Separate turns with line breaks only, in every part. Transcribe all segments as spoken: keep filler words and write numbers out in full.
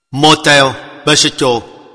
Motel Bistro.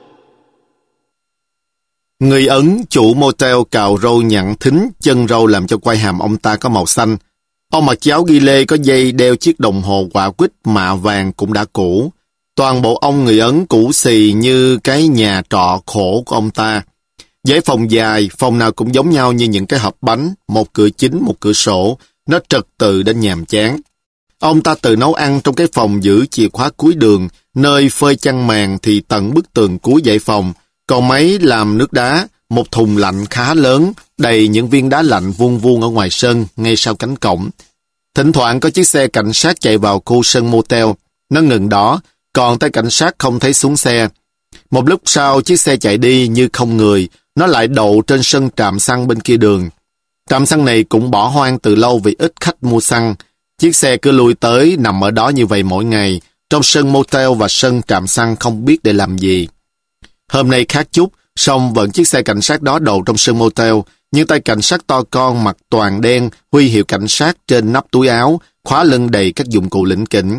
Người Ấn chủ motel cạo râu nhặn thính, chân râu làm cho quai hàm ông ta có màu xanh. Ông mặc chiếc áo ghi lê có dây, đeo chiếc đồng hồ quả quýt mạ vàng cũng đã cũ. Toàn bộ ông người Ấn cũ xì như cái nhà trọ khổ của ông ta. Dãy phòng dài, phòng nào cũng giống nhau như những cái hộp bánh, một cửa chính, một cửa sổ, nó trật tự đến nhàm chán. Ông ta tự nấu ăn trong cái phòng giữ chìa khóa cuối đường, nơi phơi chăn màn thì tận bức tường cuối dãy phòng, còn máy làm nước đá, một thùng lạnh khá lớn, đầy những viên đá lạnh vuông vuông ở ngoài sân, ngay sau cánh cổng. Thỉnh thoảng có chiếc xe cảnh sát chạy vào khu sân motel, nó ngừng đó, còn tay cảnh sát không thấy xuống xe. Một lúc sau chiếc xe chạy đi như không người, nó lại đậu trên sân trạm xăng bên kia đường. Trạm xăng này cũng bỏ hoang từ lâu vì ít khách mua xăng. Chiếc xe cứ lui tới nằm ở đó như vậy mỗi ngày, trong sân motel và sân trạm xăng không biết để làm gì. Hôm nay khác chút, song vẫn chiếc xe cảnh sát đó đậu trong sân motel, nhưng tay cảnh sát to con mặc toàn đen, huy hiệu cảnh sát trên nắp túi áo, khóa lưng đầy các dụng cụ lỉnh kỉnh.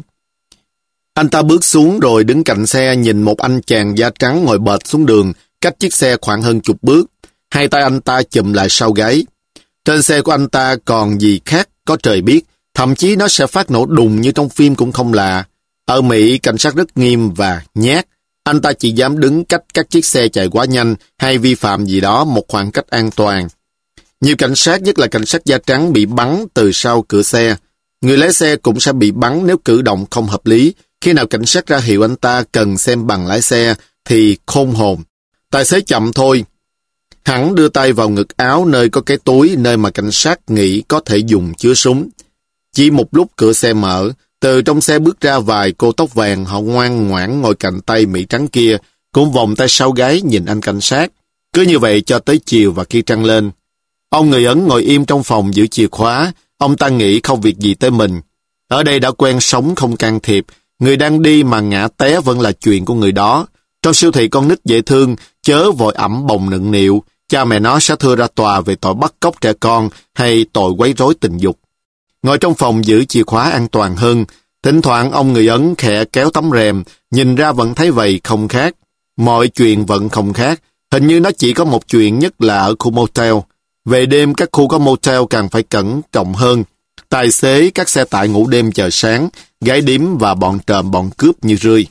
Anh ta bước xuống rồi đứng cạnh xe nhìn một anh chàng da trắng ngồi bệt xuống đường, cách chiếc xe khoảng hơn chục bước. Hai tay anh ta chùm lại sau gáy. Trên xe của anh ta còn gì khác có trời biết, thậm chí nó sẽ phát nổ đùng như trong phim cũng không lạ. Ở Mỹ, cảnh sát rất nghiêm và nhát. Anh ta chỉ dám đứng cách các chiếc xe chạy quá nhanh hay vi phạm gì đó một khoảng cách an toàn. Nhiều cảnh sát, nhất là cảnh sát da trắng, bị bắn từ sau cửa xe. Người lái xe cũng sẽ bị bắn nếu cử động không hợp lý. Khi nào cảnh sát ra hiệu anh ta cần xem bằng lái xe thì khôn hồn. Tài xế chậm thôi. Hắn đưa tay vào ngực áo nơi có cái túi, nơi mà cảnh sát nghĩ có thể dùng chứa súng. Chỉ một lúc cửa xe mở, từ trong xe bước ra vài cô tóc vàng, họ ngoan ngoãn ngồi cạnh tay Mỹ trắng kia, cũng vòng tay sau gáy nhìn anh cảnh sát. Cứ như vậy cho tới chiều và khi trăng lên. Ông người Ấn ngồi im trong phòng giữ chìa khóa, ông ta nghĩ không việc gì tới mình. Ở đây đã quen sống không can thiệp, người đang đi mà ngã té vẫn là chuyện của người đó. Trong siêu thị con nít dễ thương, chớ vội ẵm bồng nựng nịu, cha mẹ nó sẽ thưa ra tòa về tội bắt cóc trẻ con hay tội quấy rối tình dục. Ngồi trong phòng giữ chìa khóa an toàn hơn, thỉnh thoảng ông người Ấn khẽ kéo tấm rèm, nhìn ra vẫn thấy vậy không khác. Mọi chuyện vẫn không khác, hình như nó chỉ có một chuyện, nhất là ở khu motel. Về đêm các khu có motel càng phải cẩn trọng hơn. Tài xế, các xe tải ngủ đêm chờ sáng, gái điếm và bọn trộm bọn cướp như rươi.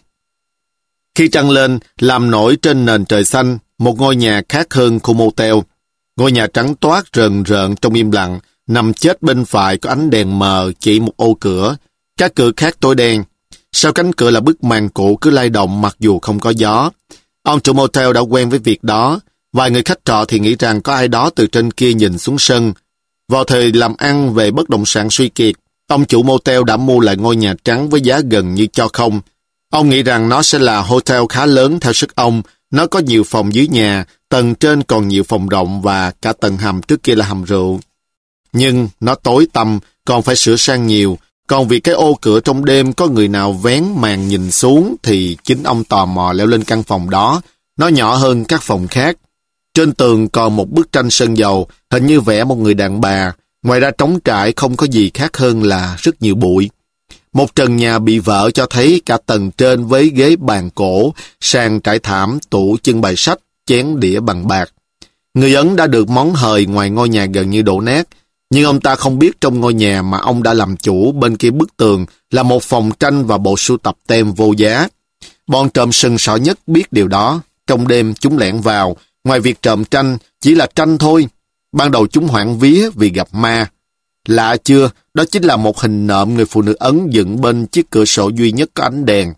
Khi trăng lên, làm nổi trên nền trời xanh, một ngôi nhà khác hơn khu motel. Ngôi nhà trắng toát rờn rợn trong im lặng, nằm chết bên phải có ánh đèn mờ chỉ một ô cửa. Các cửa khác tối đen. Sau cánh cửa là bức màn cũ cứ lay động mặc dù không có gió. Ông chủ motel đã quen với việc đó. Vài người khách trọ thì nghĩ rằng có ai đó từ trên kia nhìn xuống sân. Vào thời làm ăn về bất động sản suy kiệt, ông chủ motel đã mua lại ngôi nhà trắng với giá gần như cho không. Ông nghĩ rằng nó sẽ là hotel khá lớn theo sức ông. Nó có nhiều phòng dưới nhà, tầng trên còn nhiều phòng rộng và cả tầng hầm trước kia là hầm rượu. Nhưng nó tối tăm, còn phải sửa sang nhiều. Còn vì cái ô cửa trong đêm có người nào vén màn nhìn xuống thì chính ông tò mò leo lên căn phòng đó. Nó nhỏ hơn các phòng khác. Trên tường còn một bức tranh sơn dầu, hình như vẽ một người đàn bà. Ngoài ra trống trải không có gì khác hơn là rất nhiều bụi. Một trần nhà bị vỡ cho thấy cả tầng trên với ghế bàn cổ, sàn trải thảm, tủ trưng bày sách, chén đĩa bằng bạc. Người Ấn đã được món hời ngoài ngôi nhà gần như đổ nát, nhưng ông ta không biết trong ngôi nhà mà ông đã làm chủ bên kia bức tường là một phòng tranh và bộ sưu tập tem vô giá. Bọn trộm sừng sỏ nhất biết điều đó. Trong đêm chúng lẻn vào, ngoài việc trộm tranh, chỉ là tranh thôi. Ban đầu chúng hoảng vía vì gặp ma. Lạ chưa, đó chính là một hình nộm người phụ nữ Ấn dựng bên chiếc cửa sổ duy nhất có ánh đèn.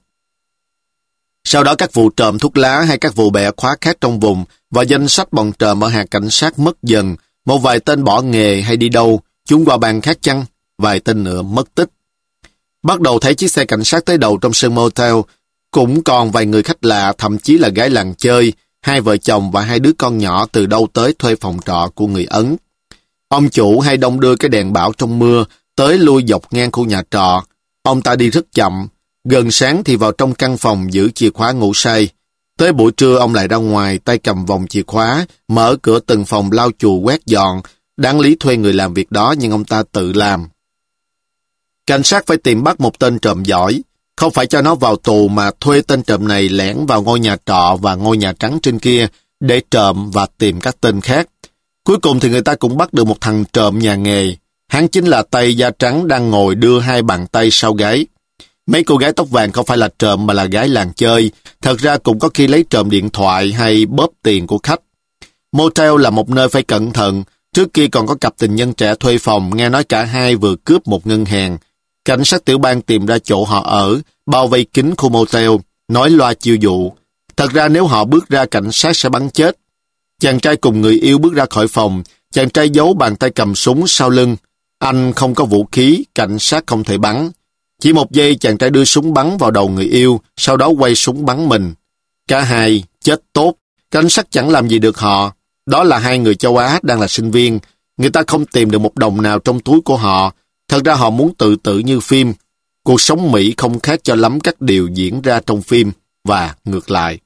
Sau đó các vụ trộm thuốc lá hay các vụ bẻ khóa khác trong vùng và danh sách bọn trộm ở hạt cảnh sát mất dần. Một vài tên bỏ nghề hay đi đâu, chúng qua bang khác chăng, vài tên nữa mất tích. Bắt đầu thấy chiếc xe cảnh sát tới đầu trong sân motel, cũng còn vài người khách lạ, thậm chí là gái làng chơi, hai vợ chồng và hai đứa con nhỏ từ đâu tới thuê phòng trọ của người Ấn. Ông chủ hay đong đưa cái đèn bão trong mưa, tới lui dọc ngang khu nhà trọ. Ông ta đi rất chậm, gần sáng thì vào trong căn phòng giữ chìa khóa ngủ say. Tới buổi trưa ông lại ra ngoài, tay cầm vòng chìa khóa, mở cửa từng phòng lau chùi quét dọn. Đáng lý thuê người làm việc đó nhưng ông ta tự làm. Cảnh sát phải tìm bắt một tên trộm giỏi. Không phải cho nó vào tù mà thuê tên trộm này lẻn vào ngôi nhà trọ và ngôi nhà trắng trên kia để trộm và tìm các tên khác. Cuối cùng thì người ta cũng bắt được một thằng trộm nhà nghề. Hắn chính là Tây da trắng đang ngồi đưa hai bàn tay sau gáy. Mấy cô gái tóc vàng không phải là trộm mà là gái làng chơi. Thật ra cũng có khi lấy trộm điện thoại hay bóp tiền của khách. Motel là một nơi phải cẩn thận. Trước kia còn có cặp tình nhân trẻ thuê phòng, nghe nói cả hai vừa cướp một ngân hàng. Cảnh sát tiểu bang tìm ra chỗ họ ở, bao vây kín khu motel, nói loa chiêu dụ. Thật ra nếu họ bước ra, cảnh sát sẽ bắn chết. Chàng trai cùng người yêu bước ra khỏi phòng, chàng trai giấu bàn tay cầm súng sau lưng. Anh không có vũ khí, cảnh sát không thể bắn. Chỉ một giây chàng trai đưa súng bắn vào đầu người yêu, sau đó quay súng bắn mình. Cả hai chết tốt, cảnh sát chẳng làm gì được họ. Đó là hai người châu Á đang là sinh viên. Người ta không tìm được một đồng nào trong túi của họ. Thật ra họ muốn tự tử như phim. Cuộc sống Mỹ không khác cho lắm các điều diễn ra trong phim, và ngược lại.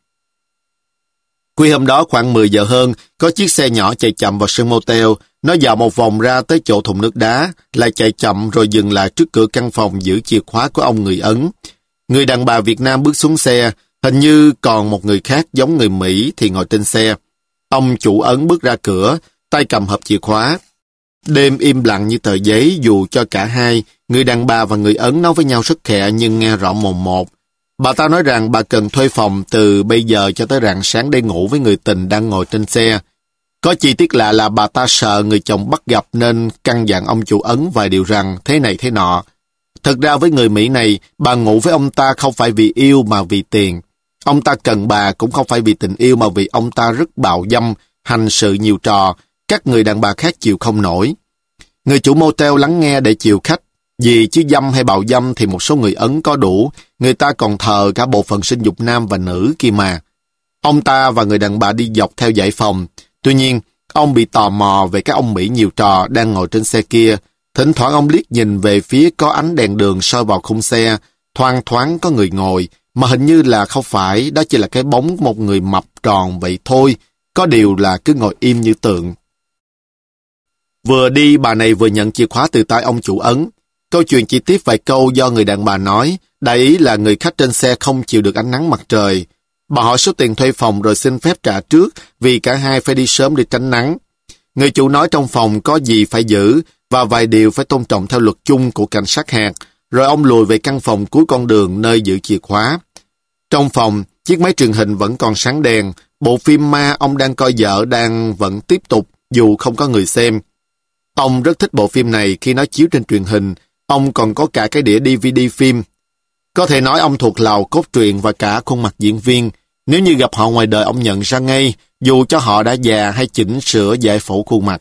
Khuya hôm đó khoảng mười giờ hơn, có chiếc xe nhỏ chạy chậm vào sân motel. Nó dạo một vòng ra tới chỗ thùng nước đá, lại chạy chậm rồi dừng lại trước cửa căn phòng giữ chìa khóa của ông người Ấn. Người đàn bà Việt Nam bước xuống xe, hình như còn một người khác giống người Mỹ thì ngồi trên xe. Ông chủ Ấn bước ra cửa, tay cầm hộp chìa khóa. Đêm im lặng như tờ giấy dù cho cả hai, người đàn bà và người Ấn nói với nhau rất khẽ nhưng nghe rõ mồn một. Bà ta nói rằng bà cần thuê phòng từ bây giờ cho tới rạng sáng để ngủ với người tình đang ngồi trên xe. Có chi tiết lạ là bà ta sợ người chồng bắt gặp nên căn dặn ông chủ Ấn vài điều rằng thế này thế nọ. Thật ra với người Mỹ này, bà ngủ với ông ta không phải vì yêu mà vì tiền. Ông ta cần bà cũng không phải vì tình yêu mà vì ông ta rất bạo dâm, hành sự nhiều trò, các người đàn bà khác chịu không nổi. Người chủ motel lắng nghe để chiều khách, vì chứ dâm hay bạo dâm thì một số người Ấn có đủ, người ta còn thờ cả bộ phận sinh dục nam và nữ kia mà. Ông ta và người đàn bà đi dọc theo dãy phòng. Tuy nhiên, ông bị tò mò về các ông Mỹ nhiều trò đang ngồi trên xe kia. Thỉnh thoảng ông liếc nhìn về phía có ánh đèn đường soi vào khung xe, thoang thoáng có người ngồi, mà hình như là không phải, đó chỉ là cái bóng một người mập tròn vậy thôi, có điều là cứ ngồi im như tượng. Vừa đi, bà này vừa nhận chìa khóa từ tay ông chủ Ấn. Câu chuyện chi tiết vài câu do người đàn bà nói, đại ý là người khách trên xe không chịu được ánh nắng mặt trời. Bà hỏi số tiền thuê phòng rồi xin phép trả trước vì cả hai phải đi sớm để tránh nắng. Người chủ nói trong phòng có gì phải giữ và vài điều phải tôn trọng theo luật chung của cảnh sát hạt, rồi ông lùi về căn phòng cuối con đường nơi giữ chìa khóa. Trong phòng, chiếc máy truyền hình vẫn còn sáng đèn, bộ phim ma ông đang coi dở đang vẫn tiếp tục dù không có người xem. Ông rất thích bộ phim này khi nó chiếu trên truyền hình, ông còn có cả cái đĩa đê vê đê phim. Có thể nói ông thuộc lầu cốt truyện và cả khuôn mặt diễn viên. Nếu như gặp họ ngoài đời ông nhận ra ngay, dù cho họ đã già hay chỉnh sửa giải phẫu khuôn mặt.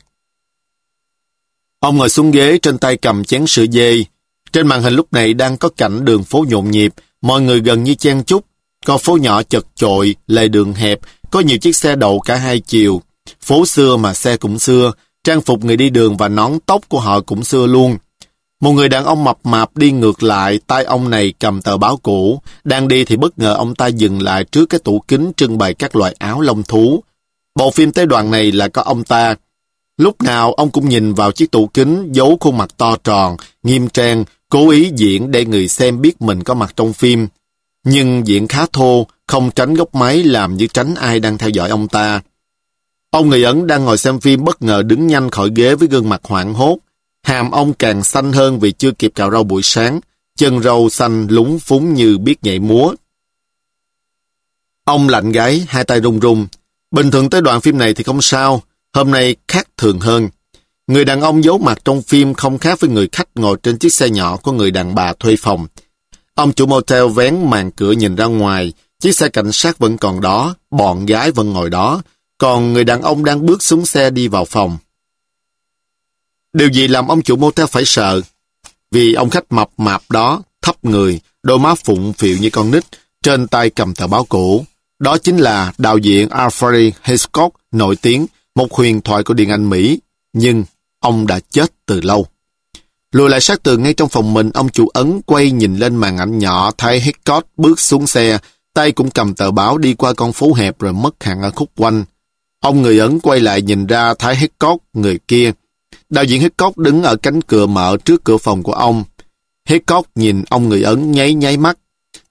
Ông ngồi xuống ghế, trên tay cầm chén sữa dê. Trên màn hình lúc này đang có cảnh đường phố nhộn nhịp, mọi người gần như chen chúc. Con phố nhỏ chật chội, lề đường hẹp, có nhiều chiếc xe đậu cả hai chiều. Phố xưa mà xe cũng xưa, trang phục người đi đường và nón tóc của họ cũng xưa luôn. Một người đàn ông mập mạp đi ngược lại, tay ông này cầm tờ báo cũ. Đang đi thì bất ngờ ông ta dừng lại trước cái tủ kính trưng bày các loại áo lông thú. Bộ phim tới đoạn này là có ông ta. Lúc nào ông cũng nhìn vào chiếc tủ kính, giấu khuôn mặt to tròn, nghiêm trang, cố ý diễn để người xem biết mình có mặt trong phim. Nhưng diễn khá thô, không tránh góc máy làm như tránh ai đang theo dõi ông ta. Ông người Ấn đang ngồi xem phim bất ngờ đứng nhanh khỏi ghế với gương mặt hoảng hốt. Hàm ông càng xanh hơn vì chưa kịp cạo râu buổi sáng, chân râu xanh lúng phúng như biết nhảy múa. Ông lạnh gáy, hai tay run run. Bình thường tới đoạn phim này thì không sao, hôm nay khác thường hơn. Người đàn ông giấu mặt trong phim không khác với người khách ngồi trên chiếc xe nhỏ của người đàn bà thuê phòng. Ông chủ motel vén màn cửa nhìn ra ngoài, chiếc xe cảnh sát vẫn còn đó, bọn gái vẫn ngồi đó, còn người đàn ông đang bước xuống xe đi vào phòng. Điều gì làm ông chủ motel phải sợ? Vì ông khách mập mạp đó, thấp người, đôi má phụng phịu như con nít, trên tay cầm tờ báo cũ. Đó chính là đạo diễn Alfred Hitchcock nổi tiếng, một huyền thoại của điện ảnh Mỹ. Nhưng ông đã chết từ lâu. Lùi lại sát tường ngay trong phòng mình, ông chủ Ấn quay nhìn lên màn ảnh nhỏ, thấy Hitchcock bước xuống xe, tay cũng cầm tờ báo đi qua con phố hẹp rồi mất hẳn ở khúc quanh. Ông người Ấn quay lại nhìn ra thấy Hitchcock người kia. Đạo diễn Hitchcock đứng ở cánh cửa mở trước cửa phòng của ông. Hitchcock nhìn ông người Ấn nháy nháy mắt,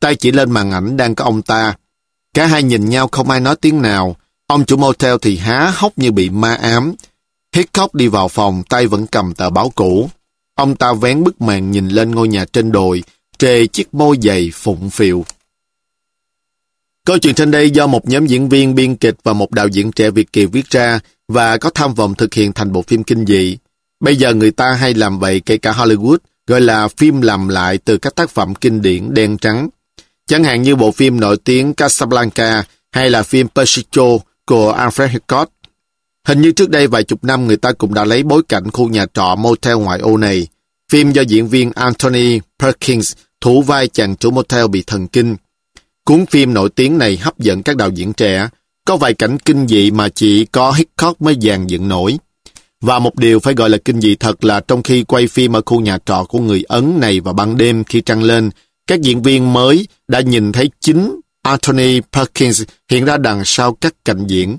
tay chỉ lên màn ảnh đang có ông ta. Cả hai nhìn nhau không ai nói tiếng nào. Ông chủ motel thì há hốc như bị ma ám. Hitchcock đi vào phòng, tay vẫn cầm tờ báo cũ. Ông ta vén bức màn nhìn lên ngôi nhà trên đồi, trề chiếc môi dày phụng phịu. Câu chuyện trên đây do một nhóm diễn viên, biên kịch và một đạo diễn trẻ Việt kiều viết ra và có tham vọng thực hiện thành bộ phim kinh dị. Bây giờ người ta hay làm vậy, kể cả Hollywood, gọi là phim làm lại từ các tác phẩm kinh điển đen trắng. Chẳng hạn như bộ phim nổi tiếng Casablanca hay là phim Persico của Alfred Hitchcock. Hình như trước đây vài chục năm người ta cũng đã lấy bối cảnh khu nhà trọ motel ngoại ô này. Phim do diễn viên Anthony Perkins thủ vai chàng chủ motel bị thần kinh. Cuốn phim nổi tiếng này hấp dẫn các đạo diễn trẻ, có vài cảnh kinh dị mà chỉ có Hitchcock mới dàn dựng nổi. Và một điều phải gọi là kinh dị thật là trong khi quay phim ở khu nhà trọ của người Ấn này vào ban đêm khi trăng lên, các diễn viên mới đã nhìn thấy chính Anthony Perkins hiện ra đằng sau các cảnh diễn.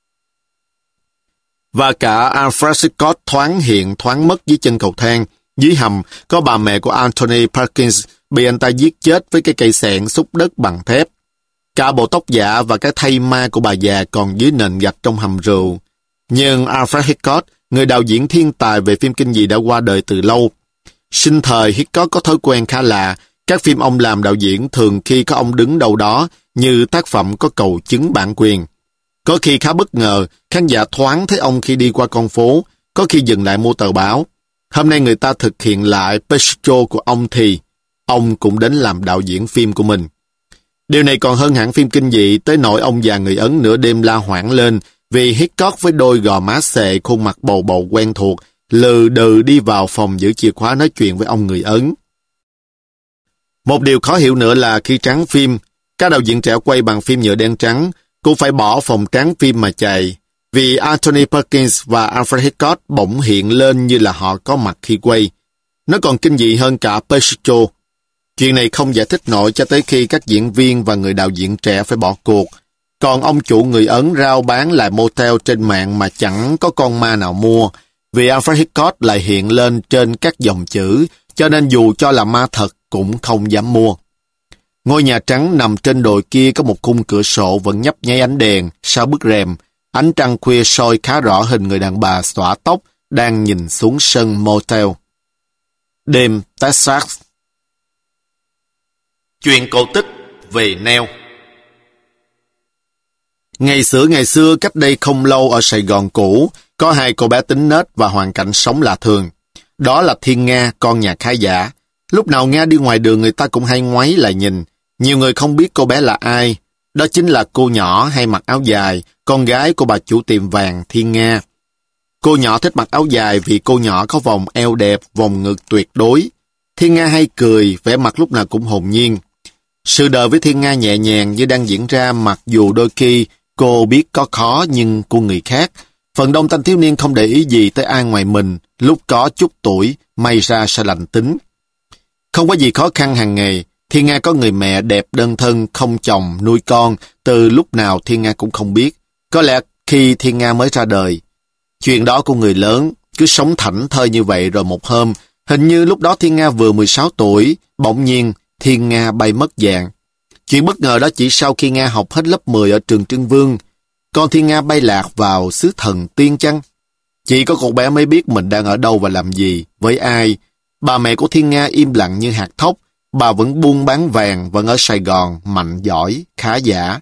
Và cả Alfred Hitchcock thoáng hiện thoáng mất dưới chân cầu thang. Dưới hầm có bà mẹ của Anthony Perkins bị anh ta giết chết với cái cây xẻng xúc đất bằng thép. Cả bộ tóc giả và cái thây ma của bà già còn dưới nền gạch trong hầm rượu. Nhưng Alfred Hitchcock, người đạo diễn thiên tài về phim kinh dị đã qua đời từ lâu. Sinh thời Hitchcock có thói quen khá lạ. Các phim ông làm đạo diễn thường khi có ông đứng đâu đó như tác phẩm có cầu chứng bản quyền. Có khi khá bất ngờ, khán giả thoáng thấy ông khi đi qua con phố, có khi dừng lại mua tờ báo. Hôm nay người ta thực hiện lại Persico của ông thì ông cũng đến làm đạo diễn phim của mình. Điều này còn hơn hẳn phim kinh dị tới nỗi ông già người Ấn nửa đêm la hoảng lên vì Hitchcock với đôi gò má xệ, khuôn mặt bầu bầu quen thuộc, lừ đừ đi vào phòng giữ chìa khóa nói chuyện với ông người Ấn. Một điều khó hiểu nữa là khi trắng phim, các đạo diễn trẻ quay bằng phim nhựa đen trắng cũng phải bỏ phòng trắng phim mà chạy, vì Anthony Perkins và Alfred Hitchcock bỗng hiện lên như là họ có mặt khi quay. Nó còn kinh dị hơn cả Persico. Chuyện này không giải thích nổi cho tới khi các diễn viên và người đạo diễn trẻ phải bỏ cuộc. Còn ông chủ người Ấn rao bán lại motel trên mạng mà chẳng có con ma nào mua, vì Alfred Hitchcock lại hiện lên trên các dòng chữ, cho nên dù cho là ma thật cũng không dám mua. Ngôi nhà trắng nằm trên đồi kia có một khung cửa sổ vẫn nhấp nháy ánh đèn, sau bức rèm, ánh trăng khuya soi khá rõ hình người đàn bà xõa tóc đang nhìn xuống sân motel. Đêm Texas.
Chuyện cổ tích về Neo.
Ngày xưa ngày xưa cách đây không lâu ở Sài Gòn cũ, có hai cô bé tính nết và hoàn cảnh sống lạ thường. Đó là Thiên Nga, con nhà khá giả. Lúc nào Nga đi ngoài đường người ta cũng hay ngoáy lại nhìn. Nhiều người không biết cô bé là ai. Đó chính là cô nhỏ hay mặc áo dài, con gái của bà chủ tiệm vàng Thiên Nga. Cô nhỏ thích mặc áo dài vì cô nhỏ có vòng eo đẹp, vòng ngực tuyệt đối. Thiên Nga hay cười, vẻ mặt lúc nào cũng hồn nhiên. Sự đời với Thiên Nga nhẹ nhàng như đang diễn ra, mặc dù đôi khi cô biết có khó nhưng của người khác. Phần đông thanh thiếu niên không để ý gì tới ai ngoài mình, lúc có chút tuổi, may ra sẽ lành tính. Không có gì khó khăn hàng ngày, Thiên Nga có người mẹ đẹp đơn thân, không chồng, nuôi con, từ lúc nào Thiên Nga cũng không biết. Có lẽ khi Thiên Nga mới ra đời. Chuyện đó của người lớn, cứ sống thảnh thơi như vậy rồi một hôm, hình như lúc đó Thiên Nga vừa mười sáu tuổi, bỗng nhiên Thiên Nga bay mất dạng. Chuyện bất ngờ đó chỉ sau khi Nga học hết lớp mười ở trường Trưng Vương. Con Thiên Nga bay lạc vào xứ thần tiên chăng? Chỉ có cô bé mới biết mình đang ở đâu và làm gì, với ai. Bà mẹ của Thiên Nga im lặng như hạt thóc, bà vẫn buôn bán vàng, vẫn ở Sài Gòn, mạnh giỏi, khá giả.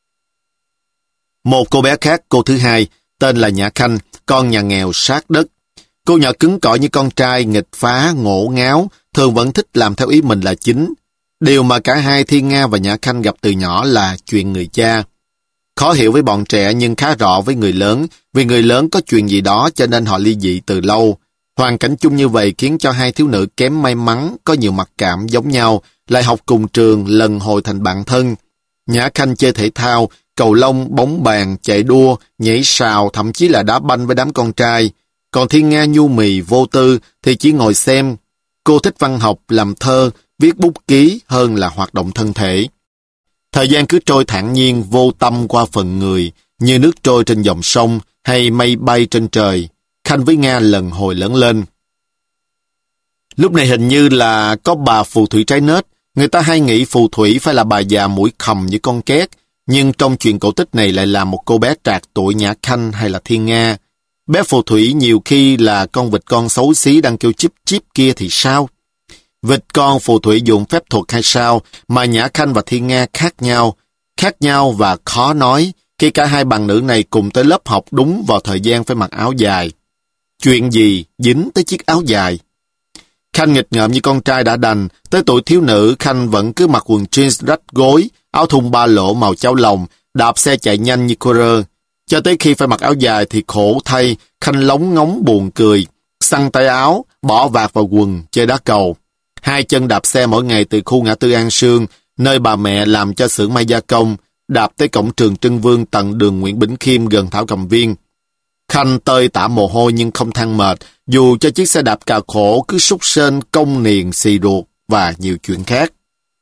Một cô bé khác, cô thứ hai, tên là Nhã Khanh, con nhà nghèo sát đất. Cô nhỏ cứng cỏi như con trai, nghịch phá, ngổ ngáo, thường vẫn thích làm theo ý mình là chính. Điều mà cả hai Thiên Nga và Nhã Khanh gặp từ nhỏ là chuyện người cha. Khó hiểu với bọn trẻ nhưng khá rõ với người lớn, vì người lớn có chuyện gì đó cho nên họ ly dị từ lâu. Hoàn cảnh chung như vậy khiến cho hai thiếu nữ kém may mắn, có nhiều mặc cảm giống nhau, lại học cùng trường, lần hồi thành bạn thân. Nhã Khanh chơi thể thao, cầu lông, bóng bàn, chạy đua, nhảy sào, thậm chí là đá banh với đám con trai. Còn Thiên Nga nhu mì, vô tư thì chỉ ngồi xem. Cô thích văn học, làm thơ, viết bút ký hơn là hoạt động thân thể. Thời gian cứ trôi thản nhiên, vô tâm qua phần người, như nước trôi trên dòng sông hay mây bay trên trời. Khanh với Nga lần hồi lớn lên. Lúc này hình như là có bà phù thủy trái nết, Người ta hay nghĩ phù thủy phải là bà già mũi khầm như con két, nhưng trong chuyện cổ tích này lại là một cô bé trạc tuổi Nhã Khanh hay là Thiên Nga. Bé phù thủy nhiều khi là con vịt con xấu xí đang kêu chíp chíp kia thì sao? Vịt con phù thủy dùng phép thuật hay sao mà Nhã Khanh và Thiên Nga khác nhau, khác nhau và khó nói khi cả hai bằng nữ này cùng tới lớp học đúng vào thời gian phải mặc áo dài. Chuyện gì dính tới chiếc áo dài? Khanh nghịch ngợm như con trai đã đành, tới tuổi thiếu nữ Khanh vẫn cứ mặc quần jeans rách gối, áo thun ba lỗ màu chao lòng, đạp xe chạy nhanh như cô rơ. Cho tới khi phải mặc áo dài thì khổ thay, Khanh lóng ngóng buồn cười, xăng tay áo, bỏ vạt vào quần, chơi đá cầu. Hai chân đạp xe mỗi ngày từ khu ngã tư An Sương, nơi bà mẹ làm cho xưởng may gia công, đạp tới cổng trường Trưng Vương tận đường Nguyễn Bỉnh Khiêm gần Thảo Cầm Viên. Khanh tơi tả mồ hôi nhưng không than mệt, dù cho chiếc xe đạp cà khổ cứ súc sên công niền xì ruột và nhiều chuyện khác.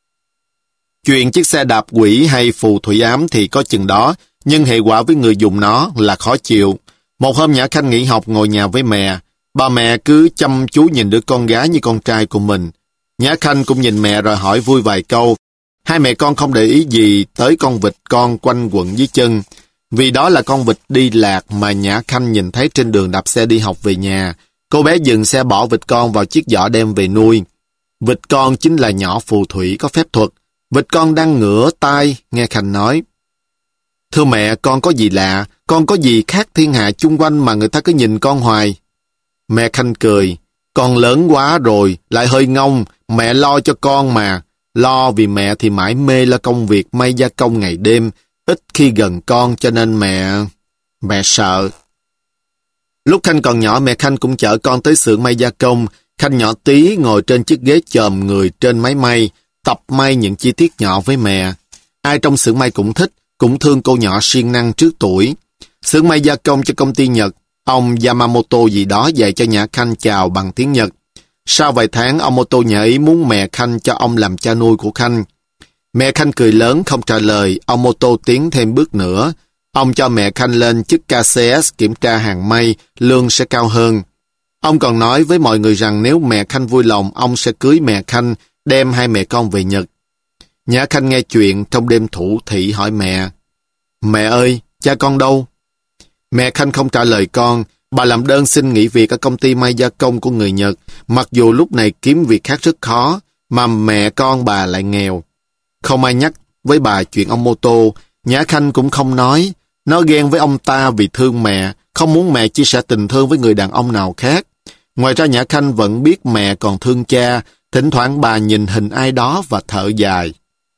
Chuyện chiếc xe đạp quỷ hay phù thủy ám thì có chừng đó, nhưng hệ quả với người dùng nó là khó chịu. Một hôm Nhã Khanh nghỉ học ngồi nhà với mẹ, bà mẹ cứ chăm chú nhìn đứa con gái như con trai của mình. Nhã Khanh cũng nhìn mẹ rồi hỏi vui vài câu. Hai mẹ con không để ý gì tới con vịt con quanh quẩn dưới chân, vì đó là con vịt đi lạc mà Nhã Khanh nhìn thấy trên đường đạp xe đi học về nhà. Cô bé dừng xe bỏ vịt con vào chiếc giỏ đem về nuôi. Vịt con chính là nhỏ phù thủy có phép thuật. Vịt con đang ngửa tai, nghe Khanh nói. Thưa mẹ, con có gì lạ, con có gì khác thiên hạ chung quanh mà người ta cứ nhìn con hoài. Mẹ Khanh cười, con lớn quá rồi, lại hơi ngông, mẹ lo cho con mà. Lo vì mẹ thì mãi mê lo công việc may gia công ngày đêm, ít khi gần con cho nên mẹ... mẹ sợ. Lúc Khanh còn nhỏ, mẹ Khanh cũng chở con tới xưởng may gia công. Khanh nhỏ tí ngồi trên chiếc ghế chòm người trên máy may, tập may những chi tiết nhỏ với mẹ. Ai trong xưởng may cũng thích, cũng thương cô nhỏ siêng năng trước tuổi. Xưởng may gia công cho công ty Nhật, ông Yamamoto gì đó dạy cho Nhã Khanh chào bằng tiếng Nhật. Sau vài tháng, ông Moto nhà ý muốn mẹ Khanh cho ông làm cha nuôi của Khanh. Mẹ Khanh cười lớn không trả lời, ông Moto tiến thêm bước nữa. Ông cho mẹ Khanh lên chức ca xê ét kiểm tra hàng may, lương sẽ cao hơn. Ông còn nói với mọi người rằng nếu mẹ Khanh vui lòng, ông sẽ cưới mẹ Khanh, đem hai mẹ con về Nhật. Nhã Khanh nghe chuyện trong đêm thủ thỉ hỏi mẹ. Mẹ ơi, cha con đâu? Mẹ Khanh không trả lời con. Bà làm đơn xin nghỉ việc ở công ty may gia công của người Nhật, mặc dù lúc này kiếm việc khác rất khó, mà mẹ con bà lại nghèo. Không ai nhắc với bà chuyện ông Moto, Nhã Khanh cũng không nói. Nó ghen với ông ta vì thương mẹ, không muốn mẹ chia sẻ tình thương với người đàn ông nào khác. Ngoài ra Nhã Khanh vẫn biết mẹ còn thương cha, thỉnh thoảng bà nhìn hình ai đó và thở dài.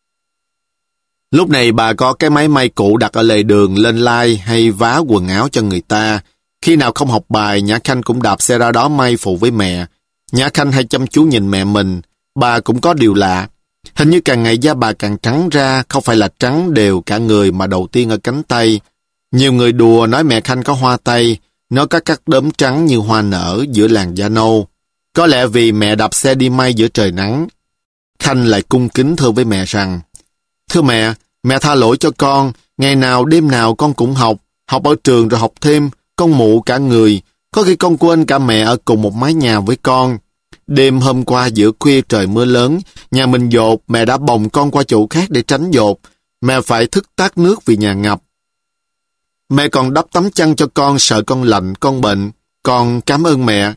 Lúc này bà có cái máy may cũ đặt ở lề đường lên lai hay vá quần áo cho người ta. Khi nào không học bài, Nhã Khanh cũng đạp xe ra đó may phụ với mẹ. Nhã Khanh hay chăm chú nhìn mẹ mình. Bà cũng có điều lạ. Hình như càng ngày da bà càng trắng ra, không phải là trắng đều cả người mà đầu tiên ở cánh tay. Nhiều người đùa nói mẹ Khanh có hoa tây, nó có các đốm trắng như hoa nở giữa làn da nâu. Có lẽ vì mẹ đạp xe đi may giữa trời nắng. Khanh lại cung kính thưa với mẹ rằng, thưa mẹ, mẹ tha lỗi cho con, ngày nào đêm nào con cũng học, học ở trường rồi học thêm, con mụ cả người, có khi con quên cả mẹ ở cùng một mái nhà với con. Đêm hôm qua giữa khuya trời mưa lớn, nhà mình dột, mẹ đã bồng con qua chỗ khác để tránh dột. Mẹ phải thức tát nước vì nhà ngập. Mẹ còn đắp tấm chăn cho con sợ con lạnh, con bệnh. Con cảm ơn mẹ.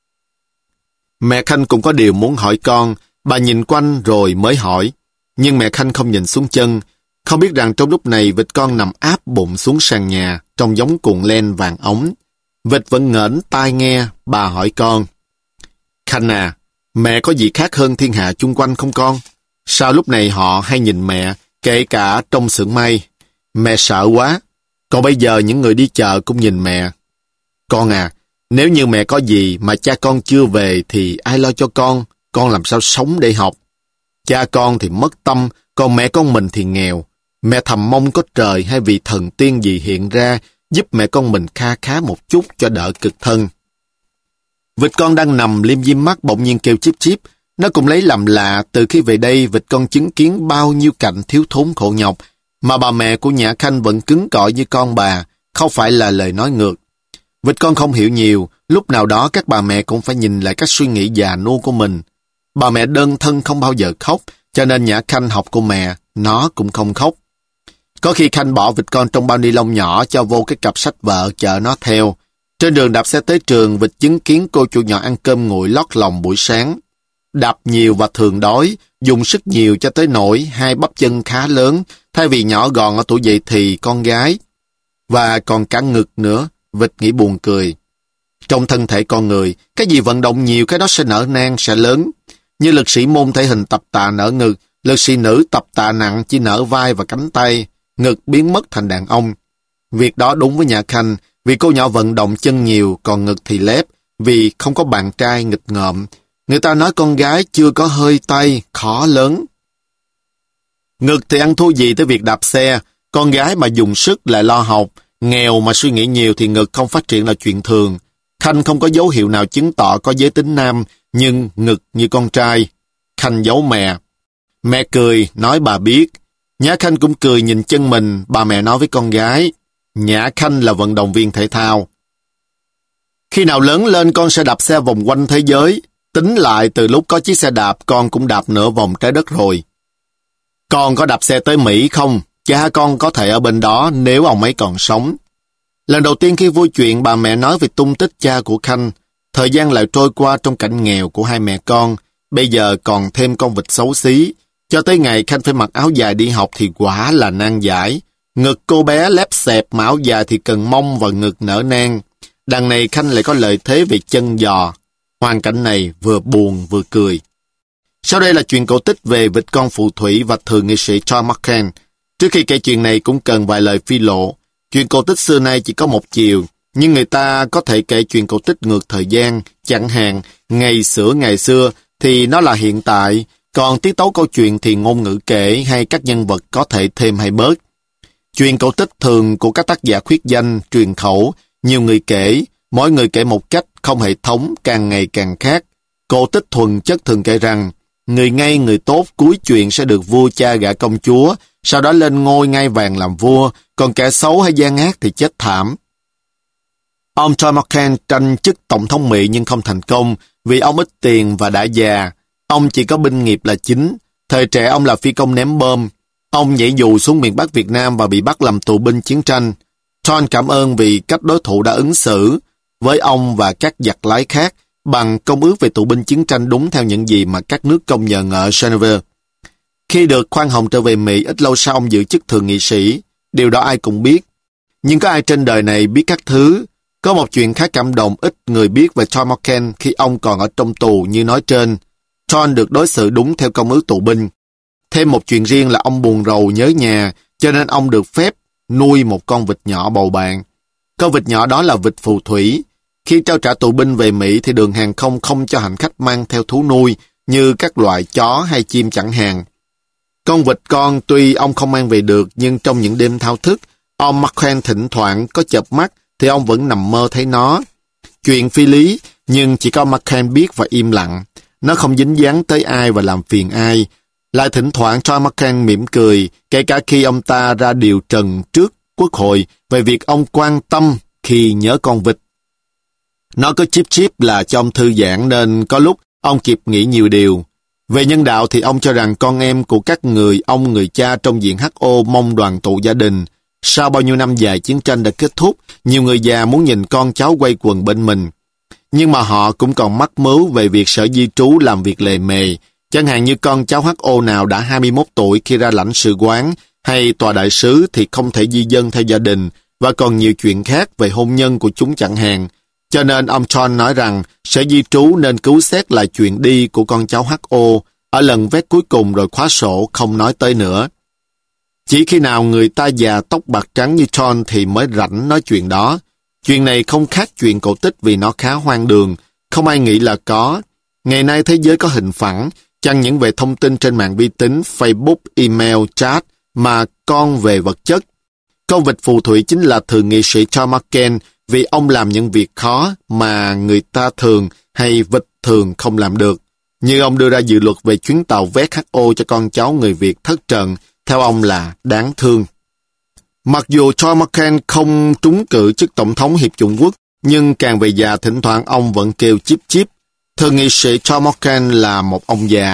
Mẹ Khanh cũng có điều muốn hỏi con, bà nhìn quanh rồi mới hỏi. Nhưng mẹ Khanh không nhìn xuống chân, không biết rằng trong lúc này vịt con nằm áp bụng xuống sàn nhà, trông giống cuộn len vàng ống. Vịt vẫn ngẩng tai nghe, bà hỏi con. Khanh à, mẹ có gì khác hơn thiên hạ chung quanh không con? Sao lúc này họ hay nhìn mẹ, kể cả trong xưởng may? Mẹ sợ quá. Còn bây giờ những người đi chợ cũng nhìn mẹ. Con à, nếu như mẹ có gì mà cha con chưa về thì ai lo cho con? Con làm sao sống để học? Cha con thì mất tâm, còn mẹ con mình thì nghèo. Mẹ thầm mong có trời hay vị thần tiên gì hiện ra giúp mẹ con mình kha khá một chút cho đỡ cực thân. Vịt con đang nằm liêm diêm mắt bỗng nhiên kêu chíp chíp. Nó cũng lấy làm lạ, từ khi về đây vịt con chứng kiến bao nhiêu cảnh thiếu thốn khổ nhọc, mà bà mẹ của Nhã Khanh vẫn cứng cỏi như con bà, không phải là lời nói ngược. Vịt con không hiểu nhiều, lúc nào đó các bà mẹ cũng phải nhìn lại các suy nghĩ già nua của mình. Bà mẹ đơn thân không bao giờ khóc, cho nên Nhã Khanh học của mẹ, nó cũng không khóc. Có khi Khanh bỏ vịt con trong bao ni lông nhỏ cho vô cái cặp sách vợ chở nó theo. Trên đường đạp xe tới trường, vịt chứng kiến cô chủ nhỏ ăn cơm nguội lót lòng buổi sáng. Đạp nhiều và thường đói, dùng sức nhiều cho tới nỗi hai bắp chân khá lớn, thay vì nhỏ gọn ở tuổi dậy thì con gái. Và còn cả ngực nữa, vịt nghĩ buồn cười. Trong thân thể con người, cái gì vận động nhiều cái đó sẽ nở nang, sẽ lớn. Như lực sĩ môn thể hình tập tạ nở ngực, lực sĩ nữ tập tạ nặng chỉ nở vai và cánh tay, ngực biến mất thành đàn ông. Việc đó đúng với Nhã Khanh, vì cô nhỏ vận động chân nhiều, còn ngực thì lép, vì không có bạn trai nghịch ngợm. Người ta nói con gái chưa có hơi tay, khó lớn. Ngực thì ăn thua gì tới việc đạp xe, con gái mà dùng sức lại lo học, nghèo mà suy nghĩ nhiều thì ngực không phát triển là chuyện thường. Khanh không có dấu hiệu nào chứng tỏ có giới tính nam, nhưng ngực như con trai. Khanh giấu mẹ. Mẹ cười, nói bà biết. Nhã Khanh cũng cười nhìn chân mình, bà mẹ nói với con gái. Nhã Khanh là vận động viên thể thao. Khi nào lớn lên con sẽ đạp xe vòng quanh thế giới. Tính lại từ lúc có chiếc xe đạp con cũng đạp nửa vòng trái đất rồi. Con có đạp xe tới Mỹ không? Cha con có thể ở bên đó nếu ông ấy còn sống. Lần đầu tiên khi vui chuyện bà mẹ nói về tung tích cha của Khanh. Thời gian lại trôi qua trong cảnh nghèo của hai mẹ con. Bây giờ còn thêm con vịt xấu xí. Cho tới ngày Khanh phải mặc áo dài đi học thì quả là nan giải. Ngực cô bé lép xẹp mà áo dài thì cần mông và ngực nở nang. Đằng này Khanh lại có lợi thế về chân giò. Hoàn cảnh này vừa buồn vừa cười. Sau đây là chuyện cổ tích về vịt con phù thủy và thượng nghị sĩ John McCain. Trước khi kể chuyện này cũng cần vài lời phi lộ. Chuyện cổ tích xưa nay chỉ có một chiều, nhưng người ta có thể kể chuyện cổ tích ngược thời gian, chẳng hạn ngày xưa ngày xưa thì nó là hiện tại, còn tiết tấu câu chuyện thì ngôn ngữ kể hay các nhân vật có thể thêm hay bớt. Chuyện cổ tích thường của các tác giả khuyết danh, truyền khẩu, nhiều người kể, mỗi người kể một cách không hệ thống, càng ngày càng khác. Cổ tích thuần chất thường kể rằng, người ngay người tốt cuối chuyện sẽ được vua cha gả công chúa, sau đó lên ngôi ngai vàng làm vua, còn kẻ xấu hay gian ác thì chết thảm. Ông John McCain tranh chức tổng thống Mỹ nhưng không thành công vì ông ít tiền và đã già. Ông chỉ có binh nghiệp là chính. Thời trẻ ông là phi công ném bom. Ông nhảy dù xuống miền Bắc Việt Nam và bị bắt làm tù binh chiến tranh. John cảm ơn vì cách đối thủ đã ứng xử với ông và các giặc lái khác bằng công ước về tù binh chiến tranh đúng theo những gì mà các nước công nhận ở Geneva. Khi được khoan hồng trở về Mỹ, ít lâu sau ông giữ chức thượng nghị sĩ. Điều đó ai cũng biết. Nhưng có ai trên đời này biết các thứ? Có một chuyện khá cảm động ít người biết về John McCain khi ông còn ở trong tù như nói trên. John được đối xử đúng theo công ước tù binh. Thêm một chuyện riêng là ông buồn rầu nhớ nhà, cho nên ông được phép nuôi một con vịt nhỏ bầu bạn. Con vịt nhỏ đó là vịt phù thủy. Khi trao trả tù binh về Mỹ thì đường hàng không không cho hành khách mang theo thú nuôi như các loại chó hay chim chẳng hạn. Con vịt con tuy ông không mang về được, nhưng trong những đêm thao thức, ông McCain thỉnh thoảng có chợp mắt thì ông vẫn nằm mơ thấy nó. Chuyện phi lý, nhưng chỉ có McCain biết và im lặng. Nó không dính dáng tới ai và làm phiền ai. Lại thỉnh thoảng John McCain mỉm cười, kể cả khi ông ta ra điều trần trước Quốc hội về việc ông quan tâm khi nhớ con vịt. Nó có chip chip là cho ông thư giãn nên có lúc ông kịp nghĩ nhiều điều. Về nhân đạo thì ông cho rằng con em của các người ông người cha trong diện hát o mong đoàn tụ gia đình. Sau bao nhiêu năm dài chiến tranh đã kết thúc, nhiều người già muốn nhìn con cháu quay quần bên mình. Nhưng mà họ cũng còn mắc mứu về việc sở di trú làm việc lề mề. Chẳng hạn như con cháu hát o nào đã hai mươi mốt tuổi khi ra lãnh sự quán hay tòa đại sứ thì không thể di dân theo gia đình, và còn nhiều chuyện khác về hôn nhân của chúng chẳng hạn. Cho nên ông John nói rằng sở di trú nên cứu xét lại chuyện đi của con cháu hát o ở lần vét cuối cùng rồi khóa sổ không nói tới nữa. Chỉ khi nào người ta già tóc bạc trắng như John thì mới rảnh nói chuyện đó. Chuyện này không khác chuyện cổ tích vì nó khá hoang đường, không ai nghĩ là có. Ngày nay thế giới có hình phẳng, chẳng những về thông tin trên mạng vi tính, Facebook, email, chat, mà con về vật chất. Con vịt phù thủy chính là thượng nghị sĩ John McCain vì ông làm những việc khó mà người ta thường hay vịt thường không làm được. Như ông đưa ra dự luật về chuyến tàu vét hát o cho con cháu người Việt thất trận, theo ông là đáng thương. Mặc dù John McCain không trúng cử chức tổng thống Hiệp chủng quốc, nhưng càng về già thỉnh thoảng ông vẫn kêu chip chip. Thượng nghị sĩ John McCain là một ông già,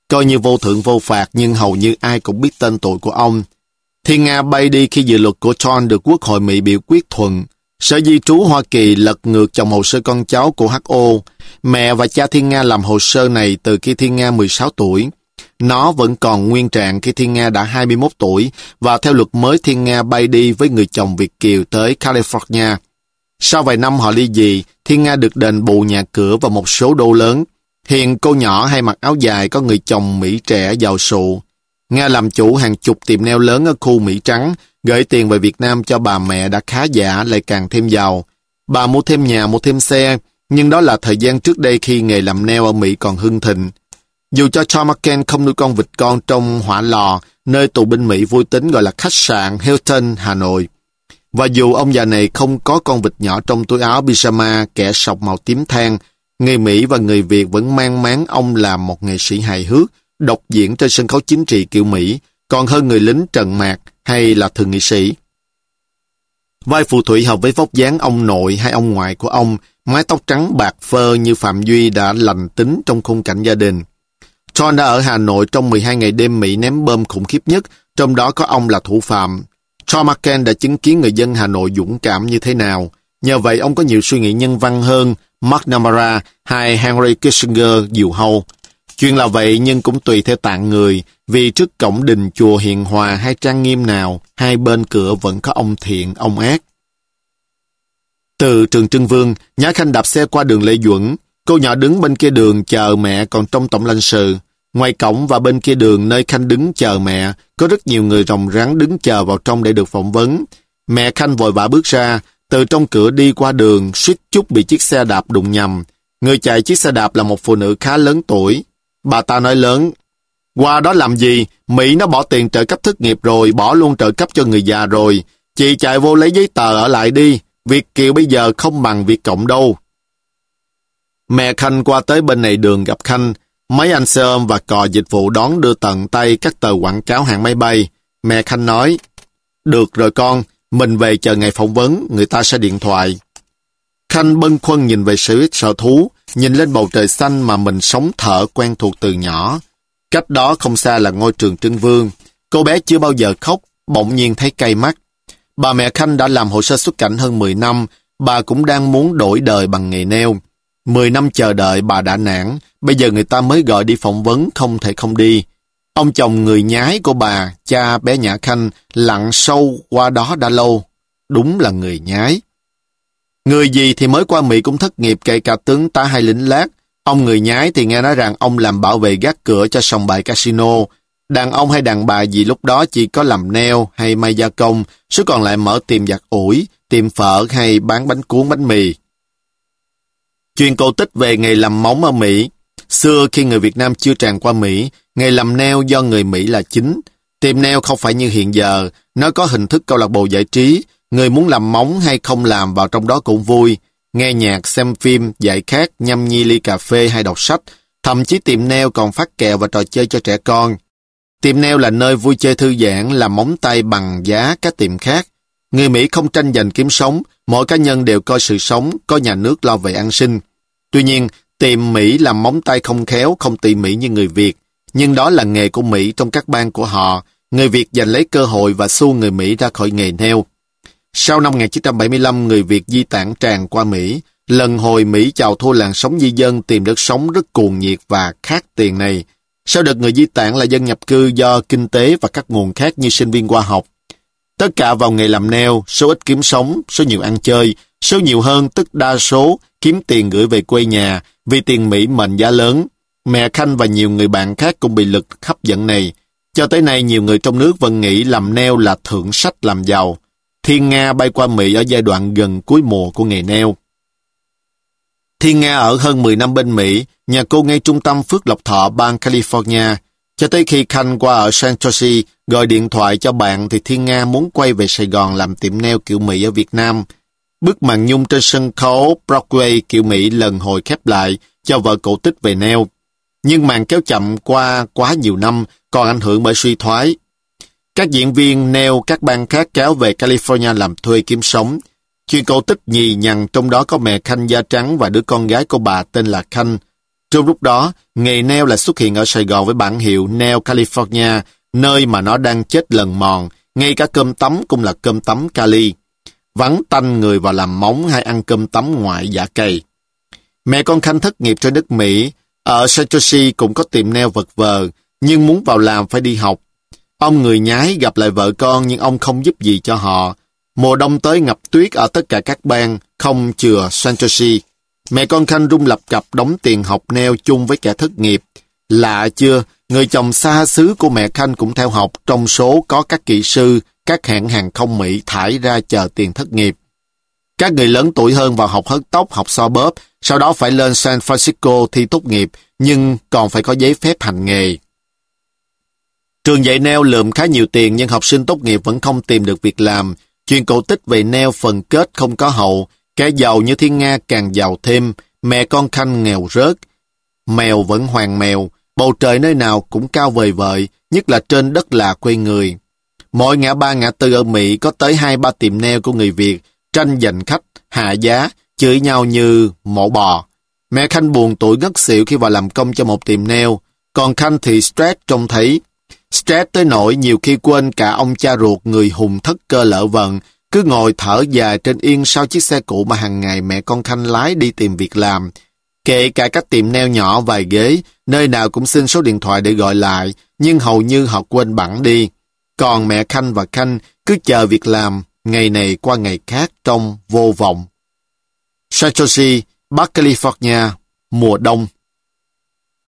coi như vô thưởng vô phạt, nhưng hầu như ai cũng biết tên tuổi của ông. Thiên Nga bay đi khi dự luật của John được Quốc hội Mỹ biểu quyết thuận. Sở Di trú Hoa Kỳ lật ngược chồng hồ sơ con cháu của hát o. Mẹ và cha Thiên Nga làm hồ sơ này từ khi Thiên Nga mười sáu tuổi. Nó vẫn còn nguyên trạng khi Thiên Nga đã hai mươi mốt tuổi, và theo luật mới Thiên Nga bay đi với người chồng Việt kiều tới California. Sau vài năm họ ly dị, Thiên Nga được đền bù nhà cửa và một số đô lớn. Hiện cô nhỏ hay mặc áo dài có người chồng Mỹ trẻ giàu sụ. Nga làm chủ hàng chục tiệm nail lớn ở khu Mỹ Trắng, gửi tiền về Việt Nam cho bà mẹ đã khá giả lại càng thêm giàu. Bà mua thêm nhà, mua thêm xe, nhưng đó là thời gian trước đây khi nghề làm nail ở Mỹ còn hưng thịnh. Dù cho John McCain không nuôi con vịt con trong hỏa lò, nơi tù binh Mỹ vui tính gọi là khách sạn Hilton, Hà Nội. Và dù ông già này không có con vịt nhỏ trong túi áo pyjama kẻ sọc màu tím than, người Mỹ và người Việt vẫn mang máng ông làm một nghệ sĩ hài hước, độc diễn trên sân khấu chính trị kiểu Mỹ, còn hơn người lính Trần Mạc hay là thượng nghị sĩ. Vai phù thủy hợp với vóc dáng ông nội hay ông ngoại của ông, mái tóc trắng bạc phơ như Phạm Duy đã lành tính trong khung cảnh gia đình. John đã ở Hà Nội trong mười hai ngày đêm Mỹ ném bom khủng khiếp nhất, trong đó có ông là thủ phạm. John McCain đã chứng kiến người dân Hà Nội dũng cảm như thế nào. Nhờ vậy ông có nhiều suy nghĩ nhân văn hơn McNamara hay Henry Kissinger diều hâu. Chuyện là vậy nhưng cũng tùy theo tạng người, vì trước cổng đình chùa hiền hòa hay trang nghiêm nào, hai bên cửa vẫn có ông thiện, ông ác. Từ trường Trưng Vương, Nhã Khanh đạp xe qua đường Lê Duẩn. Cô nhỏ đứng bên kia đường chờ mẹ còn trong tổng lãnh sự. Ngoài cổng và bên kia đường nơi Khanh đứng chờ mẹ, có rất nhiều người ròng rắn đứng chờ vào trong để được phỏng vấn. Mẹ Khanh vội vã bước ra, từ trong cửa đi qua đường, suýt chút bị chiếc xe đạp đụng nhầm. Người chạy chiếc xe đạp là một phụ nữ khá lớn tuổi. Bà ta nói lớn, qua đó làm gì? Mỹ nó bỏ tiền trợ cấp thất nghiệp rồi, bỏ luôn trợ cấp cho người già rồi. Chị chạy vô lấy giấy tờ ở lại đi. Việt kiều bây giờ không bằng Việt cộng đâu. Mẹ Khanh qua tới bên này đường gặp Khanh. Mấy anh xe ôm và cò dịch vụ đón đưa tận tay các tờ quảng cáo hạng máy bay. Mẹ Khanh nói, được rồi con, mình về chờ ngày phỏng vấn, người ta sẽ điện thoại. Khanh bâng khuâng nhìn về sở ích sở thú, nhìn lên bầu trời xanh mà mình sống thở quen thuộc từ nhỏ. Cách đó không xa là ngôi trường Trưng Vương. Cô bé chưa bao giờ khóc, bỗng nhiên thấy cay mắt. Bà mẹ Khanh đã làm hồ sơ xuất cảnh hơn mười năm, bà cũng đang muốn đổi đời bằng nghề nail. Mười năm chờ đợi bà đã nản, bây giờ người ta mới gọi đi phỏng vấn không thể không đi. Ông chồng người nhái của bà, cha bé Nhã Khanh, lặn sâu qua đó đã lâu. Đúng là người nhái. Người gì thì mới qua Mỹ cũng thất nghiệp, kể cả tướng tá hay lính lát. Ông người nhái thì nghe nói rằng ông làm bảo vệ gác cửa cho sòng bài casino. Đàn ông hay đàn bà gì lúc đó chỉ có làm nail hay may gia công, số còn lại mở tiệm giặt ủi, tiệm phở hay bán bánh cuốn bánh mì. Chuyện cổ tích về nghề làm móng ở Mỹ. Xưa khi người Việt Nam chưa tràn qua Mỹ, nghề làm nail do người Mỹ là chính. Tiệm nail không phải như hiện giờ, nó có hình thức câu lạc bộ giải trí, người muốn làm móng hay không làm vào trong đó cũng vui. Nghe nhạc, xem phim, giải khát, nhâm nhi ly cà phê hay đọc sách. Thậm chí tiệm nail còn phát kẹo và trò chơi cho trẻ con. Tiệm nail là nơi vui chơi thư giãn, làm móng tay bằng giá các tiệm khác. Người Mỹ không tranh giành kiếm sống, mỗi cá nhân đều coi sự sống, có nhà nước lo về an sinh. Tuy nhiên, tiệm Mỹ làm móng tay không khéo, không tỉ mỉ như người Việt. Nhưng đó là nghề của Mỹ trong các bang của họ. Người Việt giành lấy cơ hội và xua người Mỹ ra khỏi nghề nail. Sau năm một nghìn chín trăm bảy mươi lăm, người Việt di tản tràn qua Mỹ. Lần hồi Mỹ chào thua làn sóng di dân tìm đất sống rất cuồng nhiệt và khát tiền này. Sau đợt người di tản là dân nhập cư do kinh tế và các nguồn khác như sinh viên qua học. Tất cả vào nghề làm nail, số ít kiếm sống, số nhiều ăn chơi, số nhiều hơn tức đa số kiếm tiền gửi về quê nhà vì tiền Mỹ mệnh giá lớn. Mẹ Khanh và nhiều người bạn khác cũng bị lực hấp dẫn này. Cho tới nay nhiều người trong nước vẫn nghĩ làm nail là thượng sách làm giàu. Thiên Nga bay qua Mỹ ở giai đoạn gần cuối mùa của nghề nail. Thiên Nga ở hơn mười năm bên Mỹ, nhà cô ngay trung tâm Phước Lộc Thọ, bang California. Cho tới khi Khanh qua ở San Jose gọi điện thoại cho bạn thì Thiên Nga muốn quay về Sài Gòn làm tiệm nail kiểu Mỹ ở Việt Nam. Bức màn nhung trên sân khấu Broadway kiểu Mỹ lần hồi khép lại cho vở cổ tích về nail. Nhưng màn kéo chậm qua quá nhiều năm, còn ảnh hưởng bởi suy thoái. Các diễn viên nail các bang khác kéo về California làm thuê kiếm sống. Chuyện cổ tích nhì nhằng trong đó có mẹ Khanh da trắng và đứa con gái của bà tên là Khanh. Trong lúc đó, nghề neo lại xuất hiện ở Sài Gòn với bản hiệu Neo California, nơi mà nó đang chết lần mòn, ngay cả cơm tấm cũng là cơm tấm Cali. Vắng tanh người vào làm móng hay ăn cơm tấm ngoại dạ cày. Mẹ con Khanh thất nghiệp trên đất Mỹ, ở Satoshi cũng có tiệm neo vật vờ, nhưng muốn vào làm phải đi học. Ông người nhái gặp lại vợ con nhưng ông không giúp gì cho họ. Mùa đông tới ngập tuyết ở tất cả các bang, không chừa Satoshi. Mẹ con Khanh run lập cập đóng tiền học neo chung với kẻ thất nghiệp. Lạ chưa, người chồng xa xứ của mẹ Khanh cũng theo học, trong số có các kỹ sư, các hãng hàng không Mỹ thải ra chờ tiền thất nghiệp. Các người lớn tuổi hơn vào học hớt tóc, học xoa bóp, sau đó phải lên San Francisco thi tốt nghiệp, nhưng còn phải có giấy phép hành nghề. Trường dạy neo lượm khá nhiều tiền nhưng học sinh tốt nghiệp vẫn không tìm được việc làm. Chuyện cổ tích về neo phần kết không có hậu, kẻ giàu như Thiên Nga càng giàu thêm, mẹ con Khanh nghèo rớt. Mèo vẫn hoàng mèo, bầu trời nơi nào cũng cao vời vợi, nhất là trên đất lạ quê người. Mỗi ngã ba ngã tư ở Mỹ có tới hai ba tiệm neo của người Việt, tranh giành khách, hạ giá, chửi nhau như mổ bò. Mẹ Khanh buồn tủi ngất xỉu khi vào làm công cho một tiệm neo, còn Khanh thì stress trông thấy. Stress tới nỗi nhiều khi quên cả ông cha ruột người hùng thất cơ lỡ vận, cứ ngồi thở dài trên yên sau chiếc xe cũ mà hàng ngày mẹ con Khanh lái đi tìm việc làm. Kể cả các tiệm neo nhỏ vài ghế, nơi nào cũng xin số điện thoại để gọi lại, nhưng hầu như họ quên bẵng đi. Còn mẹ Khanh và Khanh cứ chờ việc làm, ngày này qua ngày khác trong vô vọng. Satoshi, Bắc California, mùa đông.